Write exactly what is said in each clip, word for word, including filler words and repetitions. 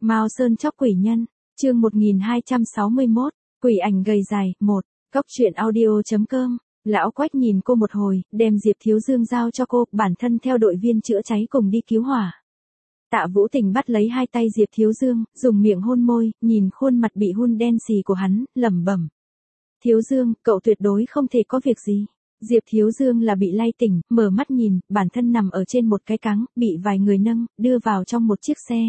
Mao Sơn chóc quỷ nhân, chương một nghìn hai trăm sáu mươi mốt, quỷ ảnh gầy dài, một, cốc truyện audio.com. Lão Quách nhìn cô một hồi, đem Diệp Thiếu Dương giao cho cô, bản thân theo đội viên chữa cháy cùng đi cứu hỏa. Tạ Vũ Tình bắt lấy hai tay Diệp Thiếu Dương, dùng miệng hôn môi, nhìn khuôn mặt bị hun đen xì của hắn, lẩm bẩm. Thiếu Dương, cậu tuyệt đối không thể có việc gì. Diệp Thiếu Dương là bị lay tỉnh, mở mắt nhìn, bản thân nằm ở trên một cái cáng, bị vài người nâng, đưa vào trong một chiếc xe.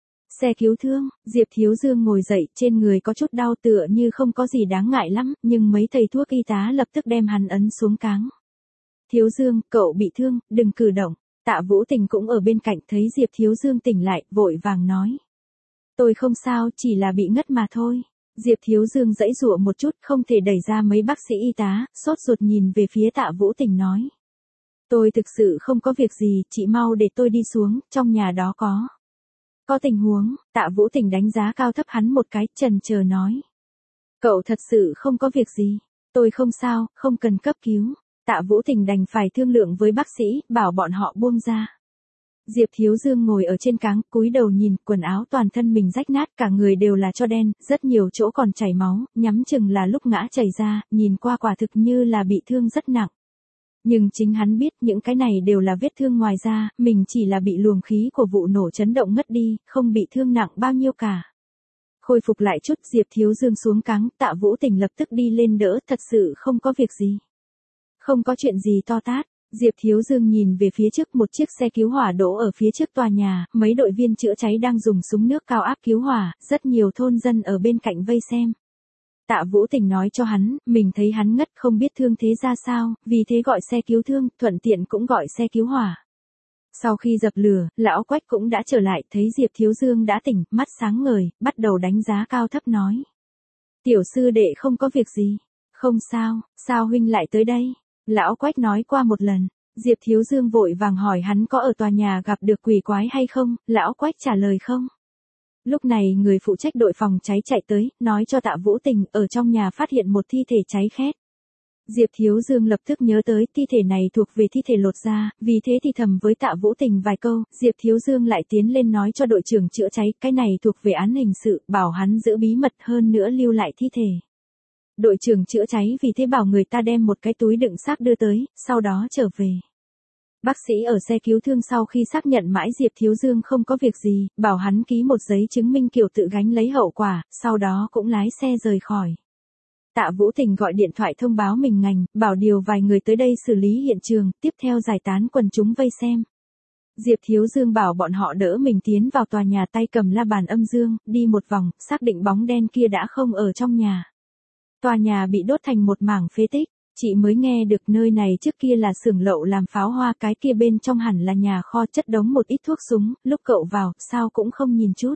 Xe cứu thương, Diệp Thiếu Dương ngồi dậy, trên người có chút đau tựa như không có gì đáng ngại lắm, nhưng mấy thầy thuốc y tá lập tức đem hắn ấn xuống cáng. Thiếu Dương, cậu bị thương, đừng cử động. Tạ Vũ Tình cũng ở bên cạnh thấy Diệp Thiếu Dương tỉnh lại, vội vàng nói. Tôi không sao, chỉ là bị ngất mà thôi. Diệp Thiếu Dương giãy giụa một chút, không thể đẩy ra mấy bác sĩ y tá, sốt ruột nhìn về phía Tạ Vũ Tình nói. Tôi thực sự không có việc gì, chị mau để tôi đi xuống, trong nhà đó có. Có tình huống, Tạ Vũ Tình đánh giá cao thấp hắn một cái, chần chờ nói. Cậu thật sự không có việc gì, tôi không sao, không cần cấp cứu. Tạ Vũ Tình đành phải thương lượng với bác sĩ, bảo bọn họ buông ra. Diệp Thiếu Dương ngồi ở trên cáng, cúi đầu nhìn, quần áo toàn thân mình rách nát, cả người đều là tro đen, rất nhiều chỗ còn chảy máu, nhắm chừng là lúc ngã chảy ra, nhìn qua quả thực như là bị thương rất nặng. Nhưng chính hắn biết những cái này đều là vết thương ngoài da, mình chỉ là bị luồng khí của vụ nổ chấn động ngất đi, không bị thương nặng bao nhiêu cả. Khôi phục lại chút, Diệp Thiếu Dương xuống cáng, Tạ Vũ Tình lập tức đi lên đỡ, thật sự không có việc gì. Không có chuyện gì to tát. Diệp Thiếu Dương nhìn về phía trước, một chiếc xe cứu hỏa đỗ ở phía trước tòa nhà, mấy đội viên chữa cháy đang dùng súng nước cao áp cứu hỏa, rất nhiều thôn dân ở bên cạnh vây xem. Tạ Vũ Tình nói cho hắn, mình thấy hắn ngất không biết thương thế ra sao, vì thế gọi xe cứu thương, thuận tiện cũng gọi xe cứu hỏa. Sau khi dập lửa, Lão Quách cũng đã trở lại, thấy Diệp Thiếu Dương đã tỉnh, mắt sáng ngời, bắt đầu đánh giá cao thấp nói. Tiểu sư đệ không có việc gì. Không sao, sao huynh lại tới đây? Lão Quách nói qua một lần. Diệp Thiếu Dương vội vàng hỏi hắn có ở tòa nhà gặp được quỷ quái hay không, Lão Quách trả lời không. Lúc này người phụ trách đội phòng cháy chạy tới, nói cho Tạ Vũ Tình, ở trong nhà phát hiện một thi thể cháy khét. Diệp Thiếu Dương lập tức nhớ tới thi thể này thuộc về thi thể lột da, vì thế thì thầm với Tạ Vũ Tình vài câu, Diệp Thiếu Dương lại tiến lên nói cho đội trưởng chữa cháy, cái này thuộc về án hình sự, bảo hắn giữ bí mật hơn nữa lưu lại thi thể. Đội trưởng chữa cháy vì thế bảo người ta đem một cái túi đựng xác đưa tới, sau đó trở về. Bác sĩ ở xe cứu thương sau khi xác nhận mãi Diệp Thiếu Dương không có việc gì, bảo hắn ký một giấy chứng minh kiểu tự gánh lấy hậu quả, sau đó cũng lái xe rời khỏi. Tạ Vũ Tình gọi điện thoại thông báo mình ngành, bảo điều vài người tới đây xử lý hiện trường, tiếp theo giải tán quần chúng vây xem. Diệp Thiếu Dương bảo bọn họ đỡ mình tiến vào tòa nhà, tay cầm la bàn âm dương, đi một vòng, xác định bóng đen kia đã không ở trong nhà. Tòa nhà bị đốt thành một mảng phế tích, chị mới nghe được nơi này trước kia là xưởng lậu làm pháo hoa, cái kia bên trong hẳn là nhà kho chất đống một ít thuốc súng, lúc cậu vào, sao cũng không nhìn chút.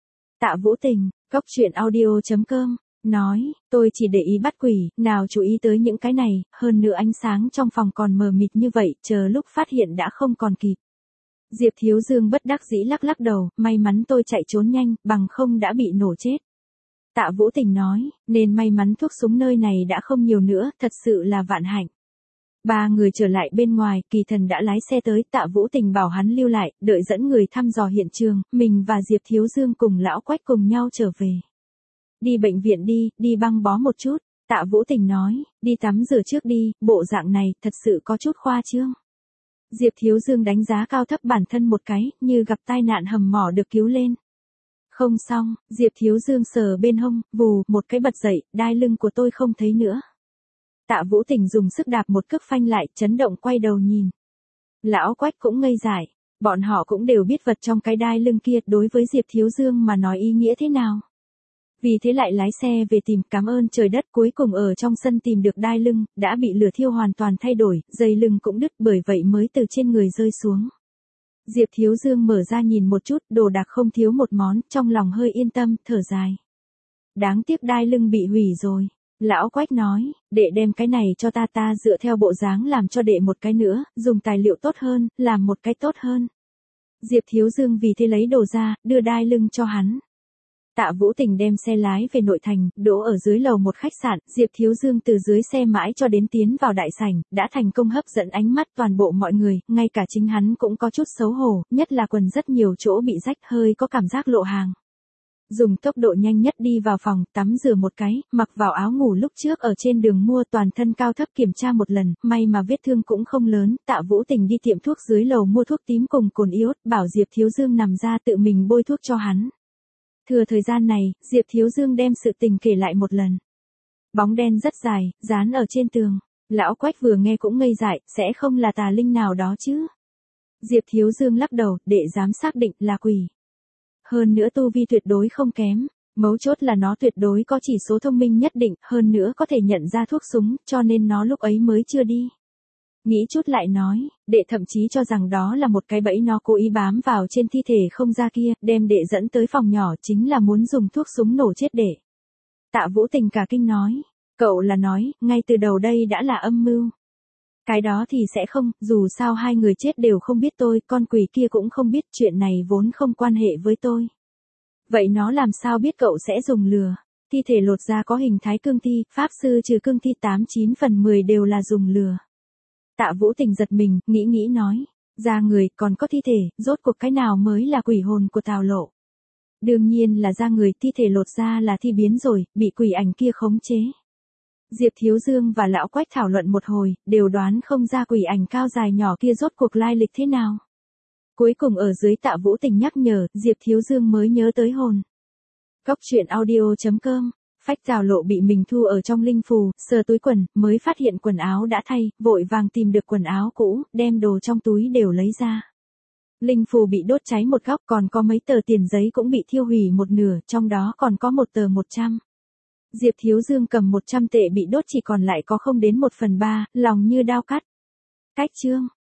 Tạ Vũ Tình, cốc truyện audio.com, nói, tôi chỉ để ý bắt quỷ, nào chú ý tới những cái này, hơn nữa ánh sáng trong phòng còn mờ mịt như vậy, chờ lúc phát hiện đã không còn kịp. Diệp Thiếu Dương bất đắc dĩ lắc lắc đầu, may mắn tôi chạy trốn nhanh, bằng không đã bị nổ chết. Tạ Vũ Tình nói, nên may mắn thuốc súng nơi này đã không nhiều nữa, thật sự là vạn hạnh. Ba người trở lại bên ngoài, Kỳ Thần đã lái xe tới, Tạ Vũ Tình bảo hắn lưu lại, đợi dẫn người thăm dò hiện trường, mình và Diệp Thiếu Dương cùng Lão Quách cùng nhau trở về. Đi bệnh viện đi, đi băng bó một chút, Tạ Vũ Tình nói, đi tắm rửa trước đi, bộ dạng này, thật sự có chút khoa trương. Diệp Thiếu Dương đánh giá cao thấp bản thân một cái, như gặp tai nạn hầm mỏ được cứu lên. Không xong, Diệp Thiếu Dương sờ bên hông, vù, một cái bật dậy, đai lưng của tôi không thấy nữa. Tạ Vũ Tình dùng sức đạp một cước phanh lại, chấn động quay đầu nhìn. Lão Quách cũng ngây dại, bọn họ cũng đều biết vật trong cái đai lưng kia đối với Diệp Thiếu Dương mà nói ý nghĩa thế nào. Vì thế lại lái xe về tìm, cảm ơn trời đất, cuối cùng ở trong sân tìm được đai lưng, đã bị lửa thiêu hoàn toàn thay đổi, dây lưng cũng đứt, bởi vậy mới từ trên người rơi xuống. Diệp Thiếu Dương mở ra nhìn một chút, đồ đạc không thiếu một món, trong lòng hơi yên tâm, thở dài. Đáng tiếc đai lưng bị hủy rồi. Lão Quách nói, đệ đem cái này cho ta, ta dựa theo bộ dáng làm cho đệ một cái nữa, dùng tài liệu tốt hơn, làm một cái tốt hơn. Diệp Thiếu Dương vì thế lấy đồ ra, đưa đai lưng cho hắn. Tạ Vũ Tình đem xe lái về nội thành, đỗ ở dưới lầu một khách sạn, Diệp Thiếu Dương từ dưới xe mãi cho đến tiến vào đại sảnh, đã thành công hấp dẫn ánh mắt toàn bộ mọi người, ngay cả chính hắn cũng có chút xấu hổ, nhất là quần rất nhiều chỗ bị rách, hơi có cảm giác lộ hàng. dùng tốc độ nhanh nhất đi vào phòng, tắm rửa một cái, mặc vào áo ngủ lúc trước ở trên đường mua, toàn thân cao thấp kiểm tra một lần, may mà vết thương cũng không lớn. Tạ Vũ Tình đi tiệm thuốc dưới lầu mua thuốc tím cùng cồn iốt, bảo Diệp Thiếu Dương nằm ra tự mình bôi thuốc cho hắn. Thừa thời gian này, Diệp Thiếu Dương đem sự tình kể lại một lần. Bóng đen rất dài, dán ở trên tường. Lão Quách vừa nghe cũng ngây dại, sẽ không là tà linh nào đó chứ. Diệp Thiếu Dương lắc đầu, để dám xác định là quỷ. Hơn nữa tu vi tuyệt đối không kém. Mấu chốt là nó tuyệt đối có chỉ số thông minh nhất định, hơn nữa có thể nhận ra thuốc súng, cho nên nó lúc ấy mới chưa đi. Nghĩ chút lại nói, đệ thậm chí cho rằng đó là một cái bẫy nó cố ý bám vào trên thi thể không ra kia, đem đệ dẫn tới phòng nhỏ chính là muốn dùng thuốc súng nổ chết đệ. Tạ Vũ Tình cả kinh nói, cậu là nói, ngay từ đầu đây đã là âm mưu. Cái đó thì sẽ không, dù sao hai người chết đều không biết tôi, con quỷ kia cũng không biết, chuyện này vốn không quan hệ với tôi. Vậy nó làm sao biết cậu sẽ dùng lừa? Thi thể lột ra có hình thái cương thi, pháp sư trừ cương thi tám chín phần mười đều là dùng lừa. Tạ Vũ Tình giật mình, nghĩ nghĩ nói, da người còn có thi thể, rốt cuộc cái nào mới là quỷ hồn của Tào Lộ? Đương nhiên là da người, thi thể lột ra là thi biến rồi, bị quỷ ảnh kia khống chế. Diệp Thiếu Dương và Lão Quách thảo luận một hồi, đều đoán không ra quỷ ảnh cao dài nhỏ kia rốt cuộc lai lịch thế nào. Cuối cùng ở dưới Tạ Vũ Tình nhắc nhở, Diệp Thiếu Dương mới nhớ tới hồn. Góc truyện audio chấm com, phách Tào Lộ bị mình thu ở trong linh phù, sờ túi quần, mới phát hiện quần áo đã thay, vội vàng tìm được quần áo cũ, đem đồ trong túi đều lấy ra. Linh phù bị đốt cháy một góc, còn có mấy tờ tiền giấy cũng bị thiêu hủy một nửa, trong đó còn có một tờ một trăm. Diệp Thiếu Dương cầm một trăm tệ bị đốt chỉ còn lại có không đến một phần ba, lòng như đao cắt. Cách chương